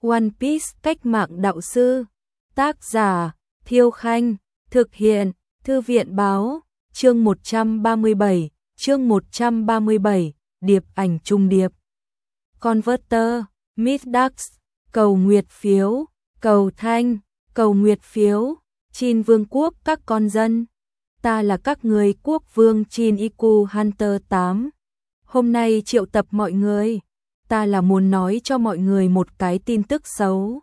One Piece cách mạng đạo sư. Tác giả Thiêu Khanh. Thực hiện Thư viện Báo. Chương 137, điệp ảnh trung điệp. Converter, Midax, cầu nguyệt phiếu, cầu thanh, cầu nguyệt phiếu. Chin Vương quốc các con dân. Ta là các người quốc vương Chin Iku Hunter 8. Hôm nay triệu tập mọi người. Ta là muốn nói cho mọi người một cái tin tức xấu.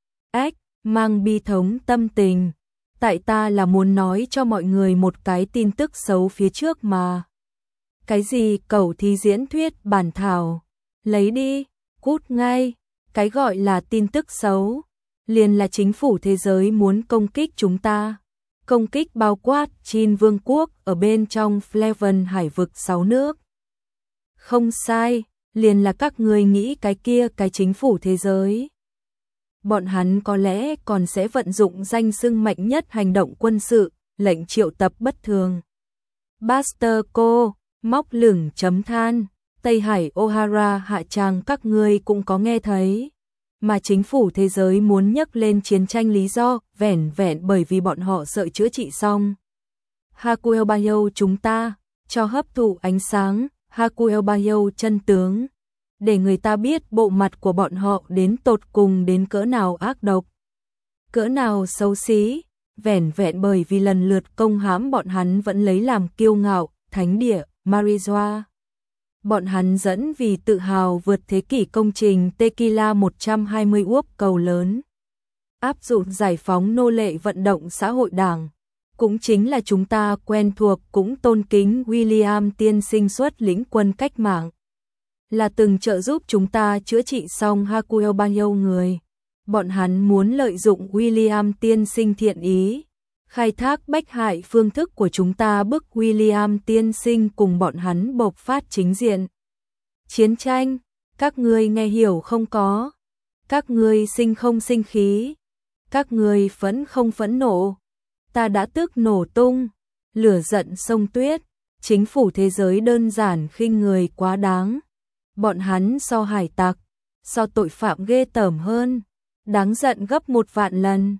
Mang bi thống tâm tình. Tại ta là muốn nói cho mọi người một cái tin tức xấu phía trước mà. Cái gì cẩu thi diễn thuyết bản thảo. Lấy đi, cút ngay. Cái gọi là tin tức xấu. Liền là chính phủ thế giới muốn công kích chúng ta. Công kích bao quát Chin Vương quốc ở bên trong Fleven hải vực 6 nước. Không sai, liền là các người nghĩ cái kia cái chính phủ thế giới. Bọn hắn có lẽ còn sẽ vận dụng danh xưng mạnh nhất hành động quân sự, lệnh triệu tập bất thường. Buster cô, móc lửng chấm than, Tây Hải O'Hara hạ tràng các ngươi cũng có nghe thấy. Mà chính phủ thế giới muốn nhấc lên chiến tranh lý do vẻn vẹn bởi vì bọn họ sợ chữa trị xong. Hakuel Bayo chúng ta, cho hấp thụ ánh sáng, Hakuel Bayo chân tướng. Để người ta biết bộ mặt của bọn họ đến tột cùng đến cỡ nào ác độc. Cỡ nào xấu xí, vẻn vẹn bởi vì lần lượt công hãm bọn hắn vẫn lấy làm kiêu ngạo, thánh địa, Marijoa. Bọn hắn dẫn vì tự hào vượt thế kỷ công trình Tequila 120 uốc cầu lớn. Áp dụng giải phóng nô lệ vận động xã hội đảng. Cũng chính là chúng ta quen thuộc cũng tôn kính William tiên sinh xuất lĩnh quân cách mạng. Là từng trợ giúp chúng ta chữa trị xong Hakuel Bayo người. Bọn hắn muốn lợi dụng William tiên sinh thiện ý. Khai thác bách hại phương thức của chúng ta bức William tiên sinh cùng bọn hắn bộc phát chính diện. Chiến tranh, các ngươi nghe hiểu không có? Các ngươi sinh không sinh khí? Các ngươi phẫn không phẫn nộ? Ta đã tức nổ tung, lửa giận sông tuyết, chính phủ thế giới đơn giản khinh người quá đáng. Bọn hắn so hải tặc, so tội phạm ghê tởm hơn, đáng giận gấp 1.000.000 lần.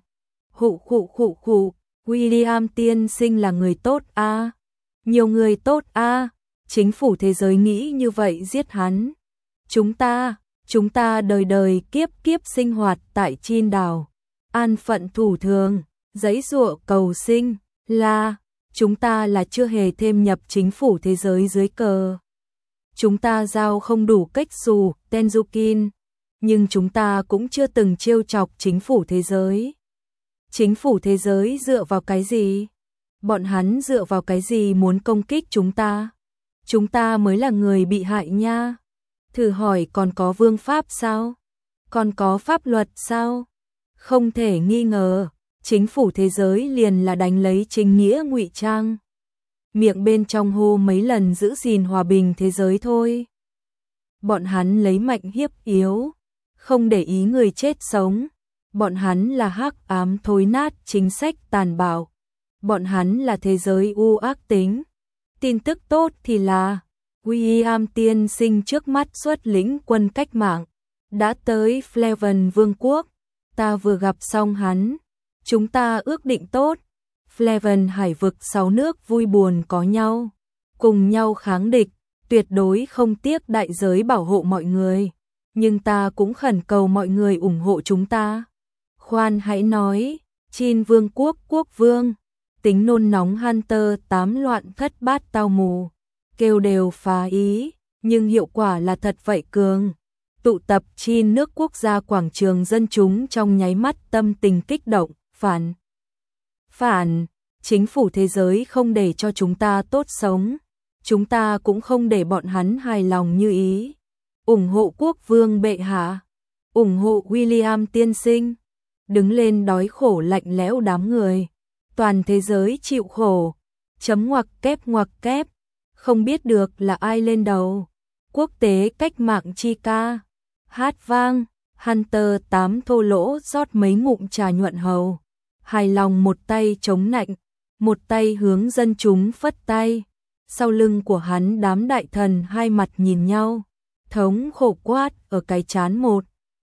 Khụ, William tiên sinh là người tốt a, nhiều người tốt a, chính phủ thế giới nghĩ như vậy giết hắn. Chúng ta đời đời kiếp kiếp sinh hoạt tại Chin đảo, an phận thủ thường, giấy giụa cầu sinh, chúng ta là chưa hề thêm nhập chính phủ thế giới dưới cờ. Chúng ta giao không đủ cách xù, Tenzukin, nhưng chúng ta cũng chưa từng trêu chọc chính phủ thế giới. Chính phủ thế giới dựa vào cái gì? Bọn hắn dựa vào cái gì muốn công kích chúng ta? Chúng ta mới là người bị hại nha. Thử hỏi còn có vương pháp sao? Còn có pháp luật sao? Không thể nghi ngờ, chính phủ thế giới liền là đánh lấy chính nghĩa ngụy trang. Miệng bên trong hô mấy lần giữ gìn hòa bình thế giới thôi. Bọn hắn lấy mạnh hiếp yếu, không để ý người chết sống. Bọn hắn là hắc ám thối nát chính sách tàn bạo. Bọn hắn là thế giới u ác tính. Tin tức tốt thì là William tiên sinh trước mắt xuất lĩnh quân cách mạng đã tới Fleven Vương quốc. Ta vừa gặp xong hắn. Chúng ta ước định tốt. Fleven hải vực 6 nước vui buồn có nhau, cùng nhau kháng địch, tuyệt đối không tiếc đại giới bảo hộ mọi người. Nhưng ta cũng khẩn cầu mọi người ủng hộ chúng ta. Khoan hãy nói, Chin Vương quốc quốc vương, tính nôn nóng Hunter 8 loạn thất bát tao mù, kêu đều phá ý, nhưng hiệu quả là thật vậy cường. Tụ tập Chin nước quốc gia quảng trường dân chúng trong nháy mắt tâm tình kích động, phản, chính phủ thế giới không để cho chúng ta tốt sống, chúng ta cũng không để bọn hắn hài lòng như ý. Ủng hộ quốc vương bệ hạ, ủng hộ William tiên sinh, đứng lên đói khổ lạnh lẽo đám người, toàn thế giới chịu khổ, ngoặc kép, không biết được là ai lên đầu. Quốc tế cách mạng chi ca, hát vang, Hunter 8 thô lỗ rót mấy ngụm trà nhuận hầu. Hài lòng một tay chống nạnh, một tay hướng dân chúng phất tay. Sau lưng của hắn đám đại thần hai mặt nhìn nhau, thống khổ quát ở cái chán một.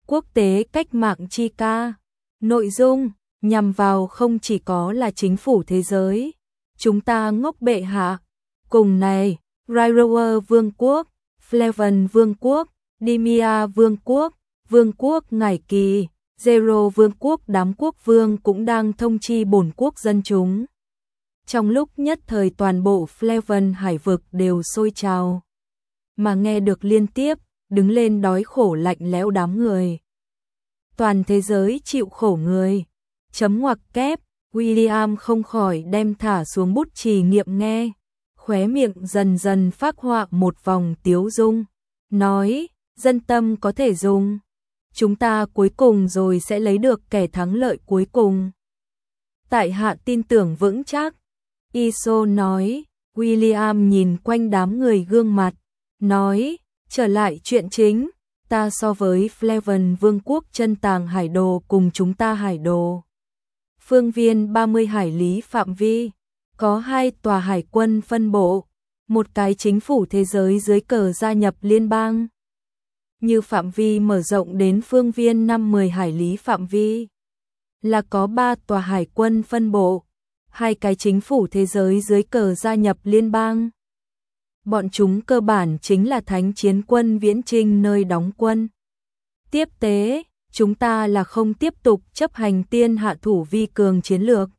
Quốc tế cách mạng chi ca. Nội dung nhằm vào không chỉ có là chính phủ thế giới, chúng ta ngốc bệ hạ. Cùng này, Rairower Vương quốc, Fleven Vương quốc, Dimia Vương quốc, Vương quốc Ngải Kỳ, Zero Vương quốc đám quốc vương cũng đang thông chi bổn quốc dân chúng. Trong lúc nhất thời toàn bộ Fleven hải vực đều sôi trào. Mà nghe được liên tiếp, đứng lên đói khổ lạnh lẽo đám người. Toàn thế giới chịu khổ người. Chấm ngoặc kép, William không khỏi đem thả xuống bút chì nghiệm nghe. Khóe miệng dần dần phác họa một vòng tiếu dung. Nói, dân tâm có thể dùng. Chúng ta cuối cùng rồi sẽ lấy được kẻ thắng lợi cuối cùng. Tại hạ tin tưởng vững chắc. Iso nói, William nhìn quanh đám người gương mặt. Nói, trở lại chuyện chính. Ta so với Fleven Vương quốc chân tàng hải đồ cùng chúng ta hải đồ. Phương viên 30 hải lý phạm vi. Có 2 tòa hải quân phân bộ. Một cái chính phủ thế giới dưới cờ gia nhập liên bang. Như phạm vi mở rộng đến phương viên 50 hải lý phạm vi. Là có 3 tòa hải quân phân bộ. 2 cái chính phủ thế giới dưới cờ gia nhập liên bang. Bọn chúng cơ bản chính là thánh chiến quân viễn trinh nơi đóng quân. Tiếp tế, chúng ta là không tiếp tục chấp hành tiên hạ thủ vi cường chiến lược.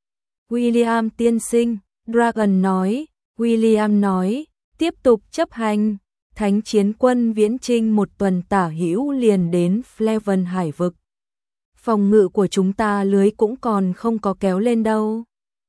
William tiên sinh, Dragon nói, William nói, tiếp tục chấp hành. Thánh chiến quân viễn trinh một tuần tả hữu liền đến Fleven hải vực. Phòng ngự của chúng ta lưới cũng còn không có kéo lên đâu.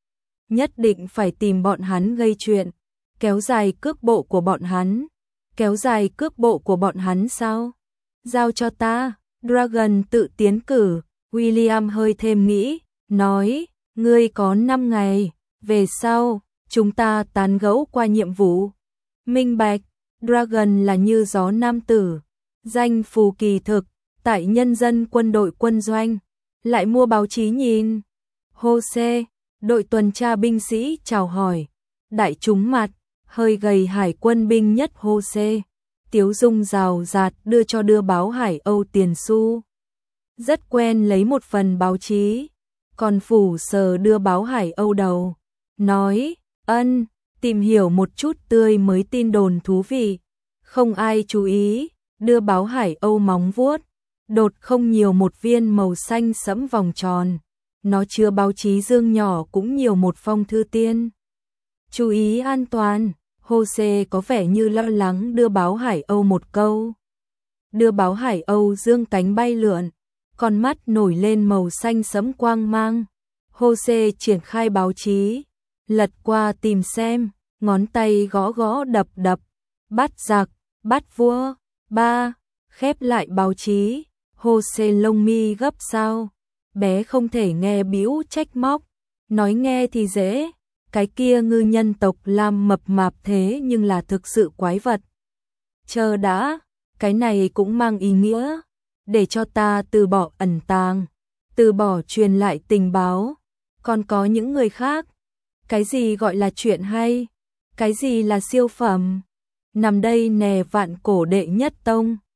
Nhất định phải tìm bọn hắn gây chuyện. Kéo dài cước bộ của bọn hắn. Kéo dài cước bộ của bọn hắn sao? Giao cho ta. Dragon tự tiến cử. William hơi thêm nghĩ. Nói, ngươi có 5 ngày. Về sau, chúng ta tán gẫu qua nhiệm vụ. Minh bạch. Dragon là như gió nam tử. Danh phù kỳ thực. Tại nhân dân quân đội quân doanh. Lại mua báo chí nhìn. Jose, đội tuần tra binh sĩ chào hỏi. Đại chúng mặt. Hơi gầy hải quân binh nhất Jose. Tiếu dung rào rạt đưa báo Hải Âu tiền xu. Rất quen lấy một phần báo chí. Còn phủ sờ đưa báo Hải Âu đầu. Nói, ân, tìm hiểu một chút tươi mới tin đồn thú vị. Không ai chú ý, đưa báo Hải Âu móng vuốt. Đột không nhiều một viên màu xanh sẫm vòng tròn. Nó chứa báo chí dương nhỏ cũng nhiều một phong thư tiên. Chú ý an toàn. Jose có vẻ như lo lắng đưa báo Hải Âu một câu. Đưa báo Hải Âu dương cánh bay lượn, con mắt nổi lên màu xanh sẫm quang mang. Jose triển khai báo chí, lật qua tìm xem, ngón tay gõ gõ đập đập. Bắt giặc, bắt vua, ba, khép lại báo chí. Jose lông mi gấp sao. Bé không thể nghe bĩu trách móc, nói nghe thì dễ. Cái kia ngư nhân tộc Lam mập mạp thế nhưng là thực sự quái vật. Chờ đã, cái này cũng mang ý nghĩa. Để cho ta từ bỏ ẩn tàng, từ bỏ truyền lại tình báo. Còn có những người khác. Cái gì gọi là chuyện hay? Cái gì là siêu phẩm? Nằm đây nè vạn cổ đệ nhất tông.